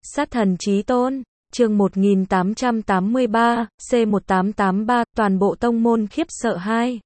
Sát thần chí tôn, chương 1883, C1883, toàn bộ tông môn khiếp sợ 2.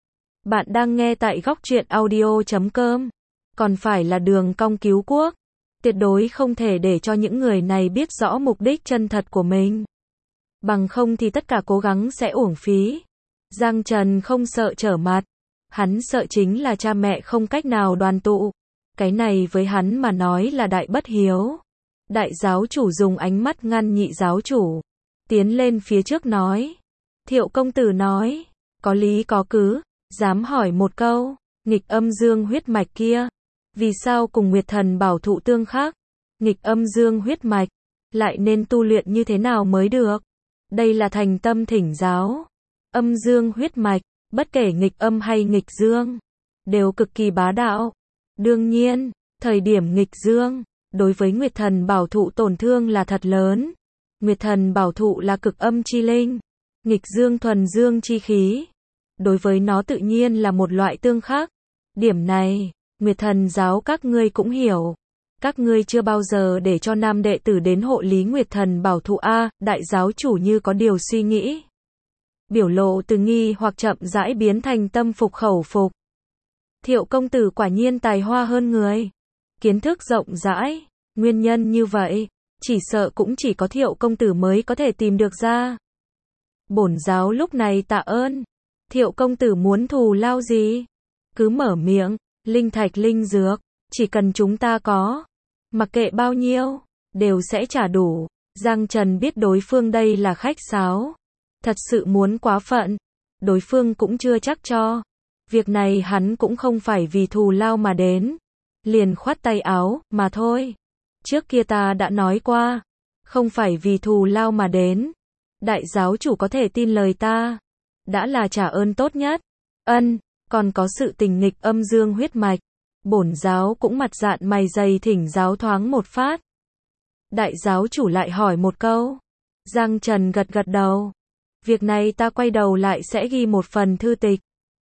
Bạn đang nghe tại góc truyện audio.com. Còn phải là đường cong cứu quốc. Tuyệt đối không thể để cho những người này biết rõ mục đích chân thật của mình. Bằng không thì tất cả cố gắng sẽ uổng phí. Giang Trần không sợ trở mặt. Hắn sợ chính là cha mẹ không cách nào đoàn tụ. Cái này với hắn mà nói là đại bất hiếu. Đại giáo chủ dùng ánh mắt ngăn nhị giáo chủ. Tiến lên phía trước nói. Thiệu công tử nói. Có lý có cứ. Dám hỏi một câu. Nghịch âm dương huyết mạch kia. Vì sao cùng Nguyệt Thần bảo thụ tương khác? Nghịch âm dương huyết mạch. Lại nên tu luyện như thế nào mới được? Đây là thành tâm thỉnh giáo. Âm dương huyết mạch. Bất kể nghịch âm hay nghịch dương. Đều cực kỳ bá đạo. Đương nhiên, thời điểm nghịch dương. Đối với Nguyệt Thần bảo thụ tổn thương là thật lớn. Nguyệt Thần bảo thụ là cực âm chi linh. Nghịch dương thuần dương chi khí. Đối với nó tự nhiên là một loại tương khắc. Điểm này, Nguyệt Thần giáo các ngươi cũng hiểu. Các ngươi chưa bao giờ để cho nam đệ tử đến hộ lý Nguyệt Thần bảo thụ a, đại giáo chủ như có điều suy nghĩ. Biểu lộ từ nghi hoặc chậm rãi biến thành tâm phục khẩu phục. Thiệu công tử quả nhiên tài hoa hơn người. Kiến thức rộng rãi, nguyên nhân như vậy, chỉ sợ cũng chỉ có Thiệu công tử mới có thể tìm được ra. Bổn giáo lúc này tạ ơn. Thiệu công tử muốn thù lao gì? Cứ mở miệng, linh thạch linh dược, chỉ cần chúng ta có, mặc kệ bao nhiêu, đều sẽ trả đủ. Giang Trần biết đối phương đây là khách sáo. Thật sự muốn quá phận, đối phương cũng chưa chắc cho. Việc này hắn cũng không phải vì thù lao mà đến. Liền khoát tay áo, mà thôi. Trước kia ta đã nói qua. Không phải vì thù lao mà đến. Đại giáo chủ có thể tin lời ta. Đã là trả ơn tốt nhất. Ân, còn có sự tình nghịch âm dương huyết mạch. Bổn giáo cũng mặt dạn mày dày thỉnh giáo thoáng một phát. Đại giáo chủ lại hỏi một câu. Giang Trần gật gật đầu. Việc này ta quay đầu lại sẽ ghi một phần thư tịch.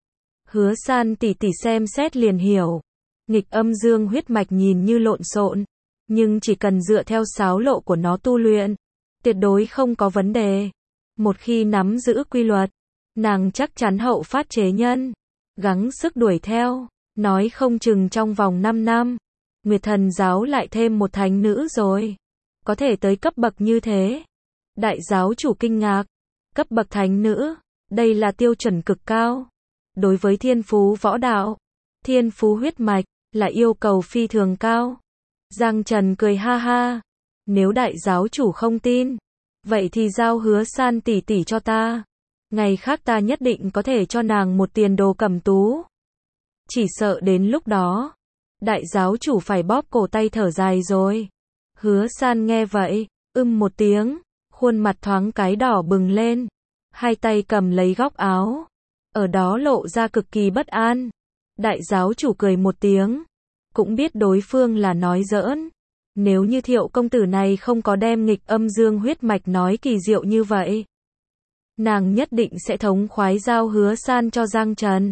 Hứa San tỷ tỷ xem xét liền hiểu. Nghịch âm dương huyết mạch nhìn như lộn xộn, nhưng chỉ cần dựa theo sáo lộ của nó tu luyện, tuyệt đối không có vấn đề. Một khi nắm giữ quy luật, nàng chắc chắn hậu phát chế nhân, gắng sức đuổi theo, nói không chừng trong vòng 5 năm, Nguyệt Thần giáo lại thêm một thánh nữ rồi. Có thể tới cấp bậc như thế. Đại giáo chủ kinh ngạc. Cấp bậc thánh nữ, đây là tiêu chuẩn cực cao. Đối với thiên phú võ đạo, thiên phú huyết mạch, là yêu cầu phi thường cao. Giang Trần cười ha ha. Nếu đại giáo chủ không tin, vậy thì giao Hứa San tỷ tỷ cho ta. Ngày khác ta nhất định có thể cho nàng một tiền đồ cẩm tú. Chỉ sợ đến lúc đó, đại giáo chủ phải bóp cổ tay thở dài rồi. Hứa San nghe vậy, một tiếng, khuôn mặt thoáng cái đỏ bừng lên. Hai tay cầm lấy góc áo. Ở đó lộ ra cực kỳ bất an. Đại giáo chủ cười một tiếng. Cũng biết đối phương là nói giỡn. Nếu như Thiệu công tử này không có đem nghịch âm dương huyết mạch nói kỳ diệu như vậy, nàng nhất định sẽ thống khoái giao Hứa San cho Giang Trần.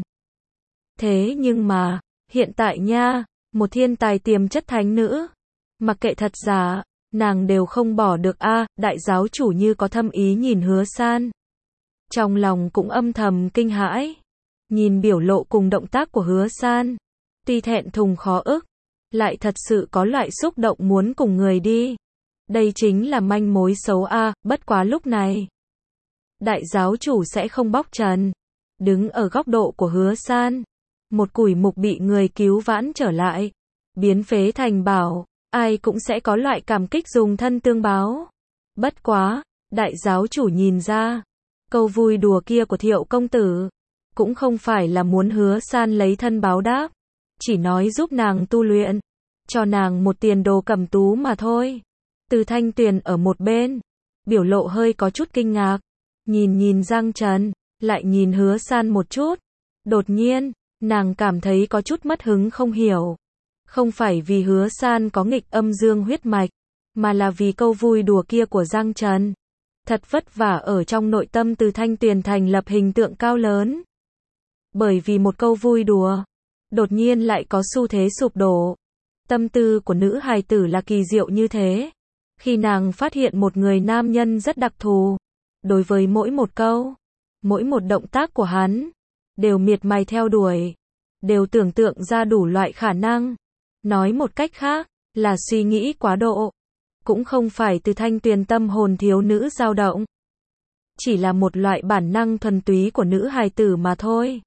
Thế nhưng mà, hiện tại nha, một thiên tài tiềm chất thánh nữ, mặc kệ thật giả, nàng đều không bỏ được a. Đại giáo chủ như có thâm ý nhìn Hứa San. Trong lòng cũng âm thầm kinh hãi. Nhìn biểu lộ cùng động tác của Hứa San, tuy thẹn thùng khó ức, lại thật sự có loại xúc động muốn cùng người đi. Đây chính là manh mối xấu a. Bất quá lúc này, đại giáo chủ sẽ không bóc trần. Đứng ở góc độ của Hứa San, một củi mục bị người cứu vãn trở lại, biến phế thành bảo, ai cũng sẽ có loại cảm kích dùng thân tương báo. Bất quá, đại giáo chủ nhìn ra, câu vui đùa kia của Thiệu công tử, cũng không phải là muốn Hứa San lấy thân báo đáp, chỉ nói giúp nàng tu luyện, cho nàng một tiền đồ cẩm tú mà thôi. Từ Thanh Tuyền ở một bên, biểu lộ hơi có chút kinh ngạc, nhìn Giang Trần, lại nhìn Hứa San một chút. Đột nhiên, nàng cảm thấy có chút mất hứng không hiểu. Không phải vì Hứa San có nghịch âm dương huyết mạch, mà là vì câu vui đùa kia của Giang Trần. Thật vất vả ở trong nội tâm Từ Thanh Tuyền thành lập hình tượng cao lớn. Bởi vì một câu vui đùa, đột nhiên lại có xu thế sụp đổ. Tâm tư của nữ hài tử là kỳ diệu như thế. Khi nàng phát hiện một người nam nhân rất đặc thù, đối với mỗi một câu, mỗi một động tác của hắn, đều miệt mài theo đuổi, đều tưởng tượng ra đủ loại khả năng. Nói một cách khác, là suy nghĩ quá độ. Cũng không phải từ thanh tuyền tâm hồn thiếu nữ dao động. Chỉ là một loại bản năng thuần túy của nữ hài tử mà thôi.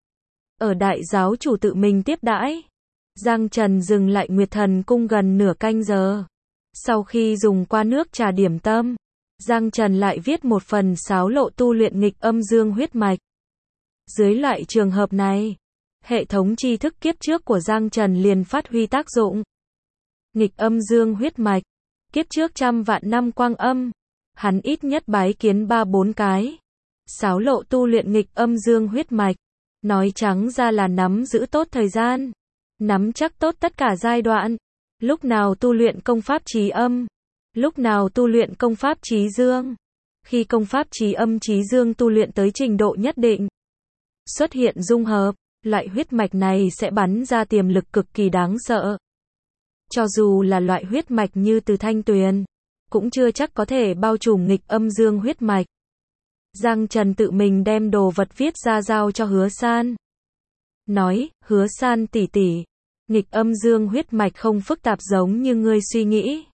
Ở đại giáo chủ tự mình tiếp đãi, Giang Trần dừng lại Nguyệt Thần cung gần nửa canh giờ. Sau khi dùng qua nước trà điểm tâm, Giang Trần lại viết một phần sáo lộ tu luyện nghịch âm dương huyết mạch. Dưới loại trường hợp này, hệ thống tri thức kiếp trước của Giang Trần liền phát huy tác dụng. Nghịch âm dương huyết mạch, kiếp trước trăm vạn năm quang âm, hắn ít nhất bái kiến 3-4 cái. Sáo lộ tu luyện nghịch âm dương huyết mạch, nói trắng ra là nắm giữ tốt thời gian, nắm chắc tốt tất cả giai đoạn. Lúc nào tu luyện công pháp trí âm, lúc nào tu luyện công pháp trí dương. Khi công pháp trí âm trí dương tu luyện tới trình độ nhất định, xuất hiện dung hợp, loại huyết mạch này sẽ bắn ra tiềm lực cực kỳ đáng sợ. Cho dù là loại huyết mạch như từ thanh tuyền, cũng chưa chắc có thể bao trùm nghịch âm dương huyết mạch. Giang Trần tự mình đem đồ vật viết ra giao cho Hứa San. Nói, Hứa San tỷ tỷ, nghịch âm dương huyết mạch không phức tạp giống như ngươi suy nghĩ.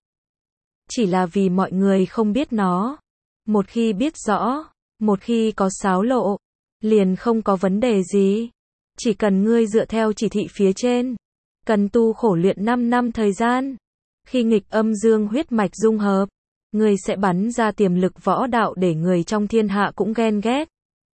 Chỉ là vì mọi người không biết nó. Một khi biết rõ, một khi có sáo lộ, liền không có vấn đề gì. Chỉ cần ngươi dựa theo chỉ thị phía trên, cần tu khổ luyện 5 năm thời gian. Khi nghịch âm dương huyết mạch dung hợp, ngươi sẽ bắn ra tiềm lực võ đạo để người trong thiên hạ cũng ghen ghét.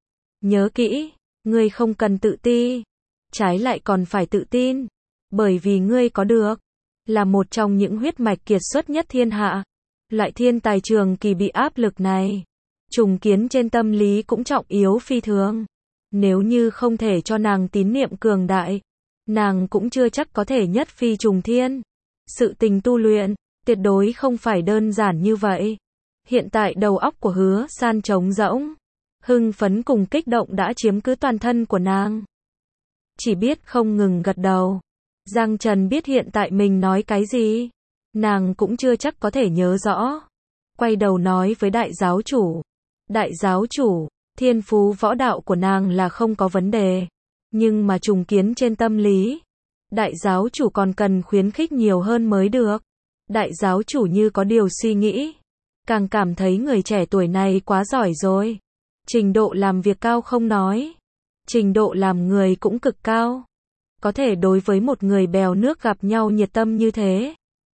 Nhớ kỹ, ngươi không cần tự ti, trái lại còn phải tự tin, bởi vì ngươi có được, là một trong những huyết mạch kiệt xuất nhất thiên hạ. Loại thiên tài trường kỳ bị áp lực này, trùng kiến trên tâm lý cũng trọng yếu phi thường. Nếu như không thể cho nàng tín niệm cường đại, nàng cũng chưa chắc có thể nhất phi trùng thiên. Sự tình tu luyện, tuyệt đối không phải đơn giản như vậy. Hiện tại đầu óc của Hứa San trống rỗng, hưng phấn cùng kích động đã chiếm cứ toàn thân của nàng. Chỉ biết không ngừng gật đầu. Giang Trần biết hiện tại mình nói cái gì, nàng cũng chưa chắc có thể nhớ rõ. Quay đầu nói với đại giáo chủ. Đại giáo chủ, thiên phú võ đạo của nàng là không có vấn đề. Nhưng mà trùng kiến trên tâm lý, đại giáo chủ còn cần khuyến khích nhiều hơn mới được. Đại giáo chủ như có điều suy nghĩ, càng cảm thấy người trẻ tuổi này quá giỏi rồi. Trình độ làm việc cao không nói, trình độ làm người cũng cực cao. Có thể đối với một người bèo nước gặp nhau nhiệt tâm như thế,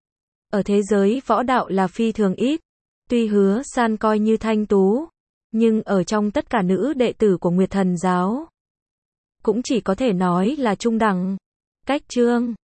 ở thế giới võ đạo là phi thường ít. Tuy Hứa San coi như thanh tú, nhưng ở trong tất cả nữ đệ tử của Nguyệt Thần giáo, cũng chỉ có thể nói là trung đẳng. Cách chương